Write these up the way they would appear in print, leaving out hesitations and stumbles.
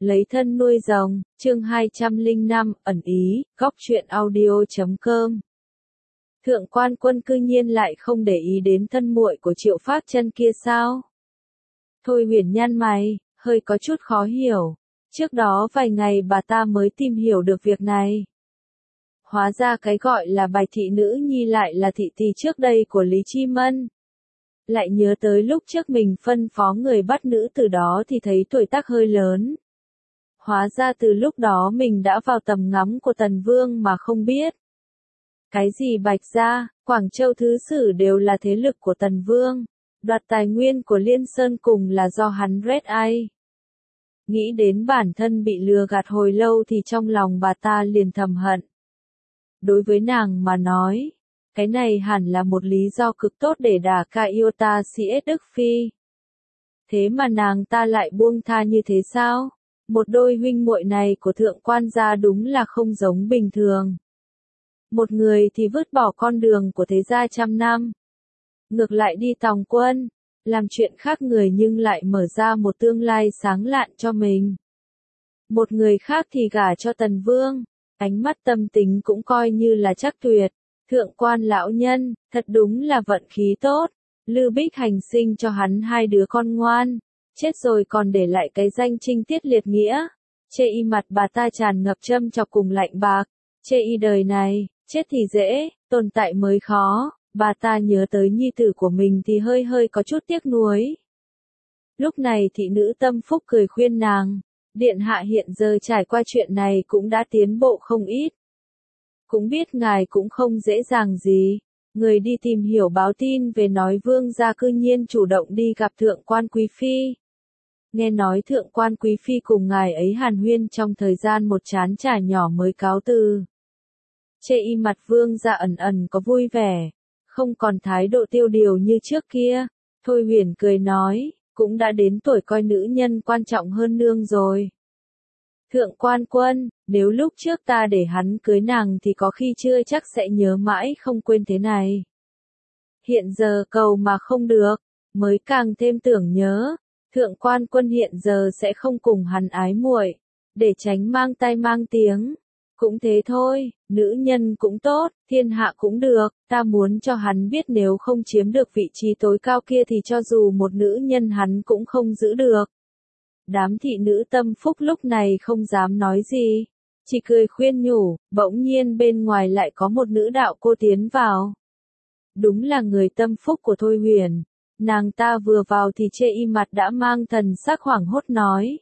Lấy thân nuôi rồng, chương 205, ẩn ý, góc truyện audio.com. Thượng quan Quân cư nhiên lại không để ý đến thân muội của Triệu Pháp Chân kia sao? Thôi Huyền nhăn mày, hơi có chút khó hiểu. Trước đó vài ngày bà ta mới tìm hiểu được việc này. Hóa ra cái gọi là bài thị nữ nhi lại là thị tỳ trước đây của Lý Chi Mân. Lại nhớ tới lúc trước mình phân phó người bắt nữ từ đó thì thấy tuổi tác hơi lớn. Hóa ra từ lúc đó mình đã vào tầm ngắm của Tần Vương mà không biết. Cái gì Bạch Gia, Quảng Châu Thứ Sử đều là thế lực của Tần Vương. Đoạt tài nguyên của Liên Sơn cùng là do hắn Red Eye. Nghĩ đến bản thân bị lừa gạt hồi lâu thì trong lòng bà ta liền thầm hận. Đối với nàng mà nói, cái này hẳn là một lý do cực tốt để đả ca Iota CS Đức Phi. Thế mà nàng ta lại buông tha như thế sao? Một đôi huynh muội này của thượng quan gia đúng là không giống bình thường. Một người thì vứt bỏ con đường của thế gia trăm năm. Ngược lại đi tòng quân, làm chuyện khác người nhưng lại mở ra một tương lai sáng lạn cho mình. Một người khác thì gả cho Tần Vương, ánh mắt tâm tính cũng coi như là chắc tuyệt. Thượng quan lão nhân, thật đúng là vận khí tốt. Lư Bích Hành sinh cho hắn hai đứa con ngoan. Chết rồi còn để lại cái danh trinh tiết liệt nghĩa. Chê y mặt bà ta tràn ngập châm chọc cùng lạnh bạc. Chê y đời này, chết thì dễ, tồn tại mới khó. Bà ta nhớ tới nhi tử của mình thì hơi hơi có chút tiếc nuối. Lúc này thị nữ Tâm Phúc cười khuyên nàng. Điện hạ hiện giờ trải qua chuyện này cũng đã tiến bộ không ít. Cũng biết ngài cũng không dễ dàng gì. Người đi tìm hiểu báo tin về nói vương gia cư nhiên chủ động đi gặp thượng quan quý phi. Nghe nói thượng quan quý phi cùng ngài ấy hàn huyên trong thời gian một chán trà nhỏ mới cáo từ. Chê y mặt vương gia ẩn ẩn có vui vẻ, không còn thái độ tiêu điều như trước kia. Thôi Huyền cười nói, cũng đã đến tuổi coi nữ nhân quan trọng hơn nương rồi. Thượng quan Quân, nếu lúc trước ta để hắn cưới nàng thì có khi chưa chắc sẽ nhớ mãi không quên thế này. Hiện giờ cầu mà không được, mới càng thêm tưởng nhớ. Thượng quan Quân hiện giờ sẽ không cùng hắn ái muội, để tránh mang tai mang tiếng. Cũng thế thôi, nữ nhân cũng tốt, thiên hạ cũng được, ta muốn cho hắn biết nếu không chiếm được vị trí tối cao kia thì cho dù một nữ nhân hắn cũng không giữ được. Đám thị nữ Tâm Phúc lúc này không dám nói gì, chỉ cười khuyên nhủ, bỗng nhiên bên ngoài lại có một nữ đạo cô tiến vào. Đúng là người tâm phúc của Thôi Huyền, nàng ta vừa vào thì Chê y mặt đã mang thần sắc hoảng hốt nói.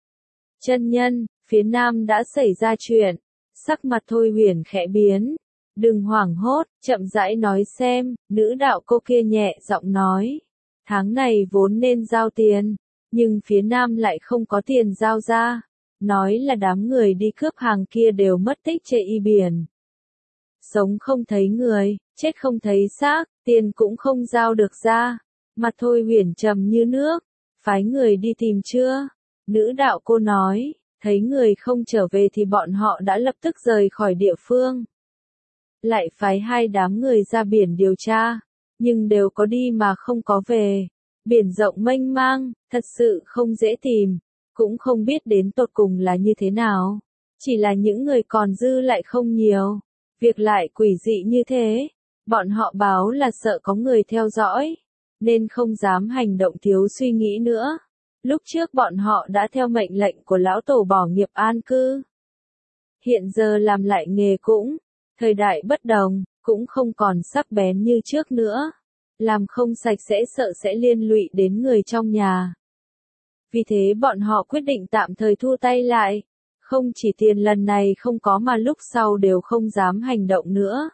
Chân nhân, phía nam đã xảy ra chuyện, sắc mặt Thôi Huyền khẽ biến. Đừng hoảng hốt, chậm rãi nói xem, nữ đạo cô kia nhẹ giọng nói. Tháng này vốn nên giao tiền. Nhưng phía nam lại không có tiền giao ra. Nói là đám người đi cướp hàng kia đều mất tích Chê y biển. Sống không thấy người, chết không thấy xác, tiền cũng không giao được ra. Mặt Thôi Huyền trầm như nước. Phái người đi tìm chưa? Nữ đạo cô nói, thấy người không trở về thì bọn họ đã lập tức rời khỏi địa phương. Lại phái hai đám người ra biển điều tra, nhưng đều có đi mà không có về. Biển rộng mênh mang, thật sự không dễ tìm, cũng không biết đến tột cùng là như thế nào. Chỉ là những người còn dư lại không nhiều, việc lại quỷ dị như thế. Bọn họ báo là sợ có người theo dõi, nên không dám hành động thiếu suy nghĩ nữa. Lúc trước bọn họ đã theo mệnh lệnh của lão tổ bỏ nghiệp an cư. Hiện giờ làm lại nghề cũng, thời đại bất đồng, cũng không còn sắc bén như trước nữa. Làm không sạch sẽ sợ sẽ liên lụy đến người trong nhà. Vì thế bọn họ quyết định tạm thời thu tay lại. Không chỉ tiền lần này không có mà lúc sau đều không dám hành động nữa.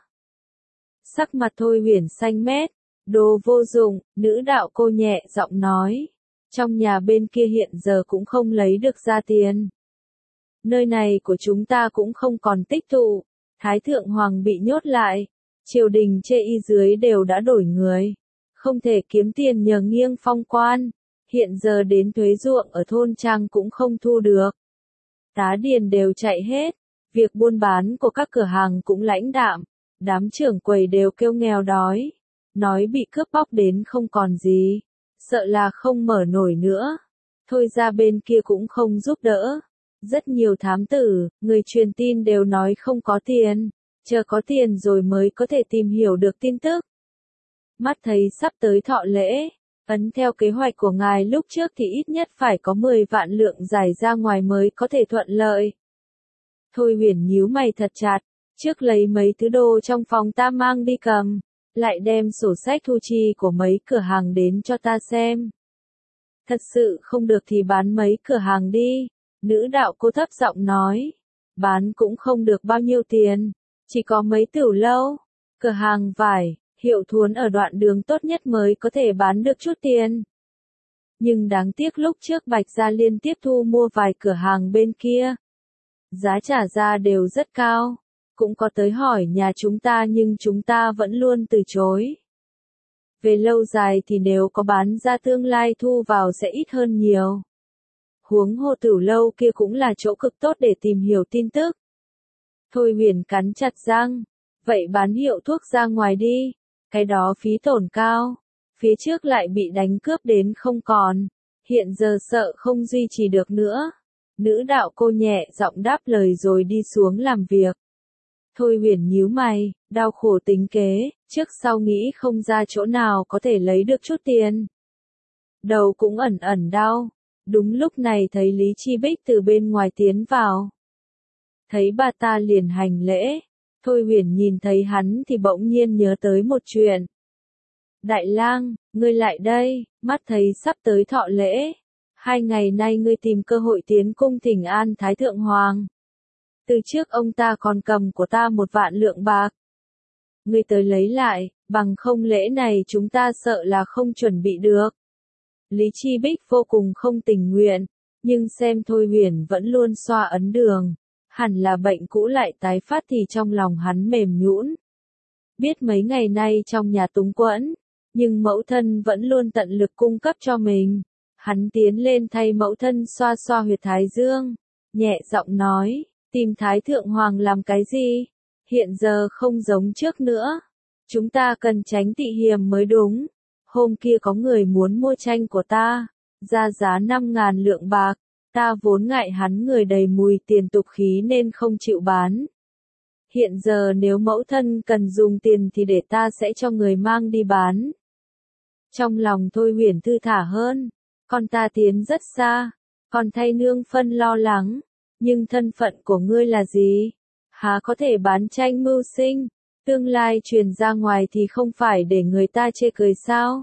Sắc mặt Thôi Huyền xanh mét. Đồ vô dụng, nữ đạo cô nhẹ giọng nói. Trong nhà bên kia hiện giờ cũng không lấy được ra tiền. Nơi này của chúng ta cũng không còn tích tụ. Thái thượng hoàng bị nhốt lại. Triều đình Chê y dưới đều đã đổi người. Không thể kiếm tiền nhờ nghiêng phong quan. Hiện giờ đến thuế ruộng ở thôn trang cũng không thu được. Tá điền đều chạy hết. Việc buôn bán của các cửa hàng cũng lãnh đạm. Đám trưởng quầy đều kêu nghèo đói. Nói bị cướp bóc đến không còn gì. Sợ là không mở nổi nữa. Thôi ra bên kia cũng không giúp đỡ. Rất nhiều thám tử, người truyền tin đều nói không có tiền, chờ có tiền rồi mới có thể tìm hiểu được tin tức. Mắt thấy sắp tới thọ lễ, ấn theo kế hoạch của ngài lúc trước thì ít nhất phải có 10 vạn lượng giải ra ngoài mới có thể thuận lợi. Thôi Huyền nhíu mày thật chặt, trước lấy mấy thứ đồ trong phòng ta mang đi cầm, lại đem sổ sách thu chi của mấy cửa hàng đến cho ta xem. Thật sự không được thì bán mấy cửa hàng đi, nữ đạo cô thấp giọng nói. Bán cũng không được bao nhiêu tiền, chỉ có mấy tiểu lâu, cửa hàng vải, hiệu thuốc ở đoạn đường tốt nhất mới có thể bán được chút tiền. Nhưng đáng tiếc lúc trước Bạch Gia liên tiếp thu mua vài cửa hàng bên kia. Giá trả ra đều rất cao, cũng có tới hỏi nhà chúng ta nhưng chúng ta vẫn luôn từ chối. Về lâu dài thì nếu có bán ra tương lai thu vào sẽ ít hơn nhiều. Huống hồ tiểu lâu kia cũng là chỗ cực tốt để tìm hiểu tin tức. Thôi Huyền cắn chặt răng, vậy bán hiệu thuốc ra ngoài đi, cái đó phí tổn cao, phía trước lại bị đánh cướp đến không còn, hiện giờ sợ không duy trì được nữa. Nữ đạo cô nhẹ giọng đáp lời rồi đi xuống làm việc. Thôi Huyền nhíu mày, đau khổ tính kế, trước sau nghĩ không ra chỗ nào có thể lấy được chút tiền. Đầu cũng ẩn ẩn đau, đúng lúc này thấy Lý Chi Bích từ bên ngoài tiến vào. Thấy bà ta liền hành lễ, Thôi Huyền nhìn thấy hắn thì bỗng nhiên nhớ tới một chuyện. Đại lang, ngươi lại đây, mắt thấy sắp tới thọ lễ. 2 ngày nay ngươi tìm cơ hội tiến cung thỉnh an Thái Thượng Hoàng. Từ trước ông ta còn cầm của ta 1 vạn lượng bạc. Ngươi tới lấy lại, bằng không lễ này chúng ta sợ là không chuẩn bị được. Lý Chi Bích vô cùng không tình nguyện, nhưng xem Thôi Huyền vẫn luôn xoa ấn đường, hẳn là bệnh cũ lại tái phát thì trong lòng hắn mềm nhũn. Biết mấy ngày nay trong nhà túng quẫn, nhưng mẫu thân vẫn luôn tận lực cung cấp cho mình. Hắn tiến lên thay mẫu thân xoa xoa huyệt thái dương, nhẹ giọng nói, tìm Thái Thượng Hoàng làm cái gì? Hiện giờ không giống trước nữa. Chúng ta cần tránh tị hiềm mới đúng. Hôm kia có người muốn mua tranh của ta, ra giá 5.000 lượng bạc, ta vốn ngại hắn người đầy mùi tiền tục khí nên không chịu bán. Hiện giờ nếu mẫu thân cần dùng tiền thì để ta sẽ cho người mang đi bán. Trong lòng Thôi Huyền thư thả hơn, con ta tiến rất xa, còn thay nương phân lo lắng, nhưng thân phận của ngươi là gì? Há có thể bán tranh mưu sinh, tương lai truyền ra ngoài thì không phải để người ta chê cười sao?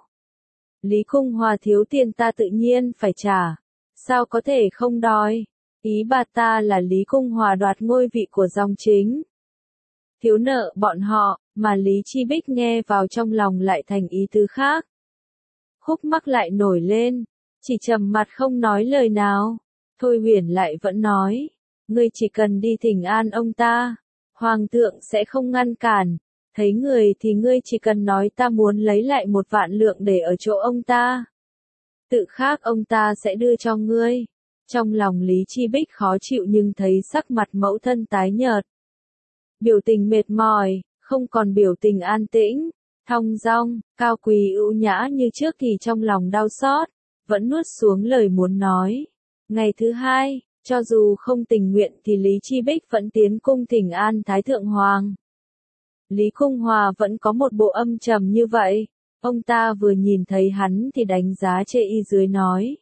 Lý Cung Hòa thiếu tiền ta tự nhiên phải trả, sao có thể không đòi? Ý bà ta là Lý Cung Hòa đoạt ngôi vị của dòng chính. Thiếu nợ bọn họ, mà Lý Chi Bích nghe vào trong lòng lại thành ý tứ khác. Khúc mắc lại nổi lên, chỉ trầm mặt không nói lời nào. Thôi Huyền lại vẫn nói, ngươi chỉ cần đi thỉnh an ông ta, Hoàng thượng sẽ không ngăn cản, thấy người thì ngươi chỉ cần nói ta muốn lấy lại 1 vạn lượng để ở chỗ ông ta. Tự khác ông ta sẽ đưa cho ngươi. Trong lòng Lý Chi Bích khó chịu nhưng thấy sắc mặt mẫu thân tái nhợt. Biểu tình mệt mỏi, không còn biểu tình an tĩnh, thong dong, cao quý ưu nhã như trước thì trong lòng đau xót, vẫn nuốt xuống lời muốn nói. Ngày thứ 2, cho dù không tình nguyện thì Lý Chi Bích vẫn tiến cung thỉnh an Thái Thượng Hoàng. Lý Cung Hòa vẫn có một bộ âm trầm như vậy, ông ta vừa nhìn thấy hắn thì đánh giá chê y dưới nói.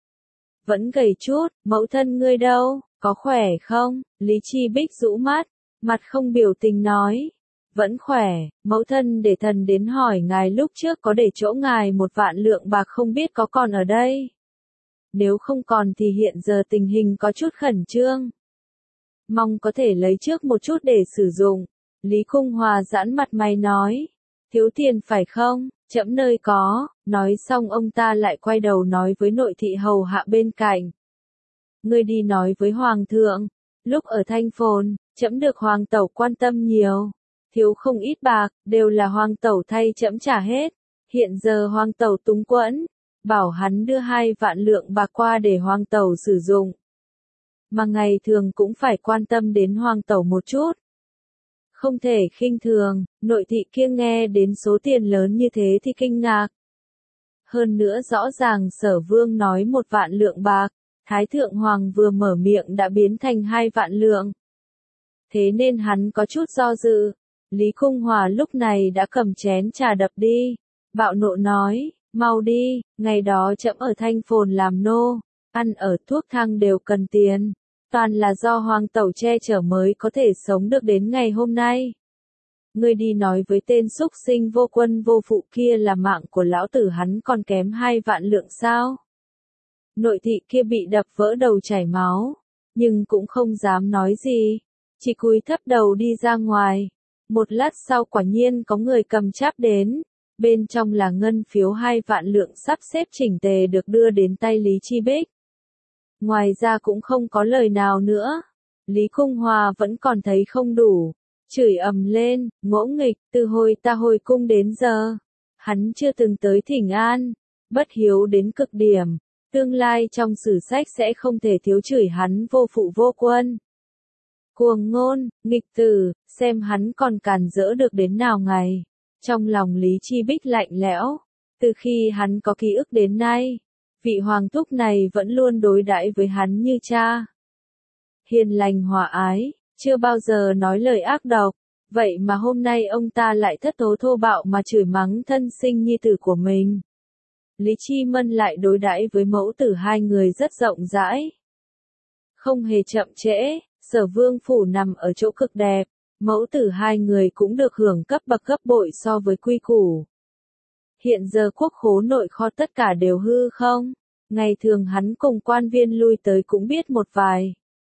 Vẫn gầy chút, mẫu thân ngươi đâu, có khỏe không? Lý Chi Bích rũ mắt, mặt không biểu tình nói. Vẫn khỏe, mẫu thân để thần đến hỏi ngài lúc trước có để chỗ ngài 1 vạn lượng bạc không biết có còn ở đây. Nếu không còn thì hiện giờ tình hình có chút khẩn trương. Mong có thể lấy trước một chút để sử dụng. Lý Cung Hòa giãn mặt mày nói. Thiếu tiền phải không? Trẫm nơi có. Nói xong ông ta lại quay đầu nói với nội thị hầu hạ bên cạnh. Ngươi đi nói với Hoàng thượng. Lúc ở Thanh Phồn, trẫm được Hoàng tẩu quan tâm nhiều. Thiếu không ít bạc, đều là Hoàng tẩu thay trẫm trả hết. Hiện giờ Hoàng tẩu túng quẫn, bảo hắn đưa 2 vạn lượng bạc qua để Hoàng tẩu sử dụng. Mà ngày thường cũng phải quan tâm đến Hoàng tẩu một chút. Không thể khinh thường, nội thị kia nghe đến số tiền lớn như thế thì kinh ngạc. Hơn nữa rõ ràng Sở Vương nói 1 vạn lượng bạc, Thái Thượng Hoàng vừa mở miệng đã biến thành 2 vạn lượng. Thế nên hắn có chút do dự. Lý Cung Hòa lúc này đã cầm chén trà đập đi. Bạo nộ nói, mau đi, ngày đó trẫm ở Thanh Phồn làm nô, ăn ở thuốc thang đều cần tiền. Toàn là do Hoàng tẩu che chở mới có thể sống được đến ngày hôm nay. Ngươi đi nói với tên xúc sinh vô quân vô phụ kia là mạng của lão tử hắn còn kém 2 vạn lượng sao? Nội thị kia bị đập vỡ đầu chảy máu, nhưng cũng không dám nói gì, chỉ cúi thấp đầu đi ra ngoài. Một lát sau quả nhiên có người cầm cháp đến, bên trong là ngân phiếu 2 vạn lượng sắp xếp chỉnh tề được đưa đến tay Lý Chi Bích. Ngoài ra cũng không có lời nào nữa. Lý Cung Hòa vẫn còn thấy không đủ, chửi ầm lên, ngỗ nghịch, từ hồi ta hồi cung đến giờ, hắn chưa từng tới thỉnh an, bất hiếu đến cực điểm, tương lai trong sử sách sẽ không thể thiếu chửi hắn vô phụ vô quân. Cuồng ngôn, nghịch tử, xem hắn còn càn rỡ được đến nào ngày. Trong lòng Lý Chi Bích lạnh lẽo, từ khi hắn có ký ức đến nay, vị hoàng thúc này vẫn luôn đối đãi với hắn như cha. Hiền lành hòa ái, chưa bao giờ nói lời ác độc, vậy mà hôm nay ông ta lại thất thố thô bạo mà chửi mắng thân sinh nhi tử của mình. Lý Chi Mân lại đối đãi với mẫu tử hai người rất rộng rãi. Không hề chậm trễ, Sở Vương phủ nằm ở chỗ cực đẹp, mẫu tử hai người cũng được hưởng cấp bậc gấp bội so với quy củ. Hiện giờ quốc khố nội kho tất cả đều hư không, ngày thường hắn cùng quan viên lui tới cũng biết một vài.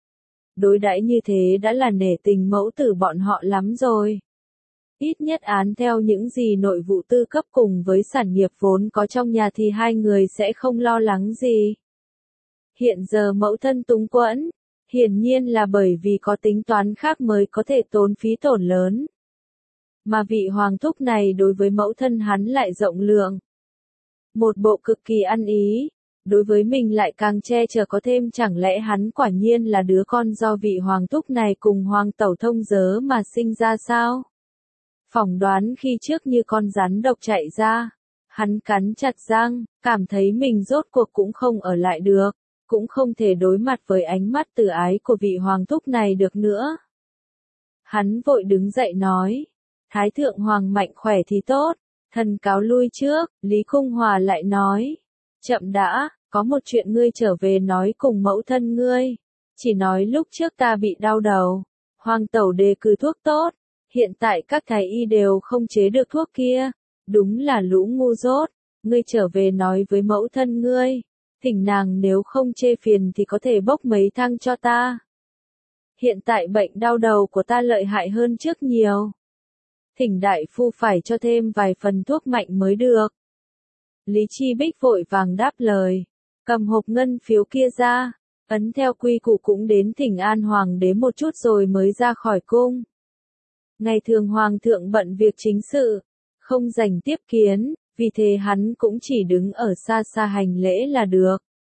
Đối đãi như thế đã là nể tình mẫu tử bọn họ lắm rồi. Ít nhất án theo những gì nội vụ tư cấp cùng với sản nghiệp vốn có trong nhà thì hai người sẽ không lo lắng gì. Hiện giờ mẫu thân túng quẫn, hiển nhiên là bởi vì có tính toán khác mới có thể tốn phí tổn lớn. Mà vị hoàng thúc này đối với mẫu thân hắn lại rộng lượng. Một bộ cực kỳ ăn ý, đối với mình lại càng che chở có thêm, chẳng lẽ hắn quả nhiên là đứa con do vị hoàng thúc này cùng hoàng tẩu thông dớ mà sinh ra sao? Phỏng đoán khi trước như con rắn độc chạy ra, hắn cắn chặt răng, cảm thấy mình rốt cuộc cũng không ở lại được, cũng không thể đối mặt với ánh mắt từ ái của vị hoàng thúc này được nữa. Hắn vội đứng dậy nói, Thái Thượng Hoàng mạnh khỏe thì tốt, thần cáo lui trước. Lý Cung Hòa lại nói, chậm đã, có một chuyện ngươi trở về nói cùng mẫu thân ngươi, chỉ nói lúc trước ta bị đau đầu, hoàng tẩu đề cử thuốc tốt, hiện tại các thái y đều không chế được thuốc kia, đúng là lũ ngu dốt, ngươi trở về nói với mẫu thân ngươi, thỉnh nàng nếu không chê phiền thì có thể bốc mấy thang cho ta. Hiện tại bệnh đau đầu của ta lợi hại hơn trước nhiều. Thỉnh đại phu phải cho thêm vài phần thuốc mạnh mới được. Lý Chi Bích vội vàng đáp lời, cầm hộp ngân phiếu kia ra, ấn theo quy củ cũng đến thỉnh an hoàng đế một chút rồi mới ra khỏi cung. Ngày thường hoàng thượng bận việc chính sự, không rảnh tiếp kiến, vì thế hắn cũng chỉ đứng ở xa xa hành lễ là được.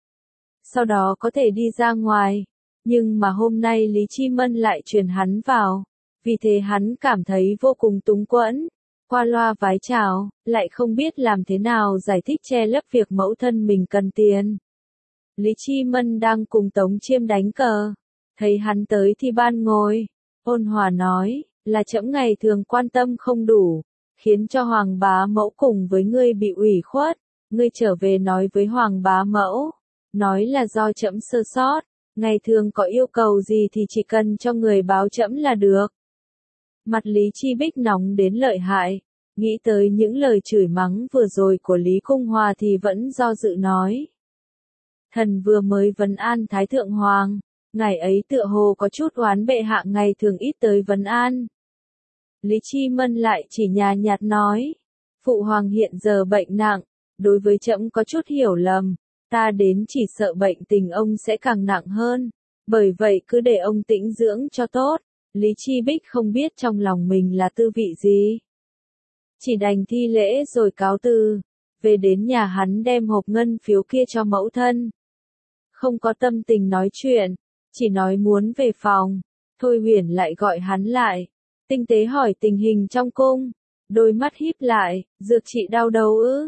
Sau đó có thể đi ra ngoài, nhưng mà hôm nay Lý Chi Mân lại truyền hắn vào, vì thế hắn cảm thấy vô cùng túng quẫn, qua loa vái chào, lại không biết làm thế nào giải thích che lấp việc mẫu thân mình cần tiền. Lý Chi Mân đang cùng Tống Chiêm đánh cờ, thấy hắn tới thì ban ngồi, ôn hòa nói, là trẫm ngày thường quan tâm không đủ, khiến cho Hoàng bá mẫu cùng với ngươi bị ủy khuất, ngươi trở về nói với Hoàng bá mẫu, nói là do trẫm sơ sót, ngày thường có yêu cầu gì thì chỉ cần cho người báo trẫm là được. Mặt Lý Chi Bích nóng đến lợi hại, nghĩ tới những lời chửi mắng vừa rồi của Lý Cung Hòa thì vẫn do dự nói. Thần vừa mới vấn an Thái Thượng Hoàng, ngày ấy tựa hồ có chút oán bệ hạ ngày thường ít tới vấn an. Lý Chi Mân lại chỉ nhàn nhạt nói, Phụ Hoàng hiện giờ bệnh nặng, đối với trẫm có chút hiểu lầm, ta đến chỉ sợ bệnh tình ông sẽ càng nặng hơn, bởi vậy cứ để ông tĩnh dưỡng cho tốt. Lý Chi Bích không biết trong lòng mình là tư vị gì. Chỉ đành thi lễ rồi cáo từ, về đến nhà hắn đem hộp ngân phiếu kia cho mẫu thân. Không có tâm tình nói chuyện, chỉ nói muốn về phòng, Thôi Huyền lại gọi hắn lại, tinh tế hỏi tình hình trong cung, đôi mắt híp lại, dược trị đau đầu ư?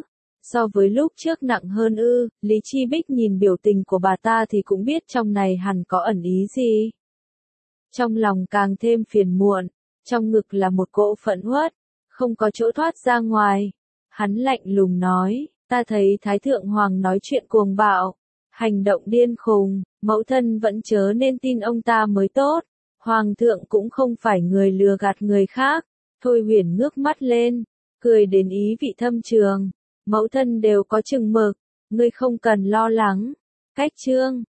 So với lúc trước nặng hơn ư? Lý Chi Bích nhìn biểu tình của bà ta thì cũng biết trong này hẳn có ẩn ý gì. Trong lòng càng thêm phiền muộn, trong ngực là một cỗ phẫn uất, không có chỗ thoát ra ngoài. Hắn lạnh lùng nói, ta thấy Thái Thượng Hoàng nói chuyện cuồng bạo, hành động điên khùng, mẫu thân vẫn chớ nên tin ông ta mới tốt. Hoàng thượng cũng không phải người lừa gạt người khác. Thôi Huyền ngước mắt lên, cười đến ý vị thâm trường. Mẫu thân đều có chừng mực, ngươi không cần lo lắng. Cách chương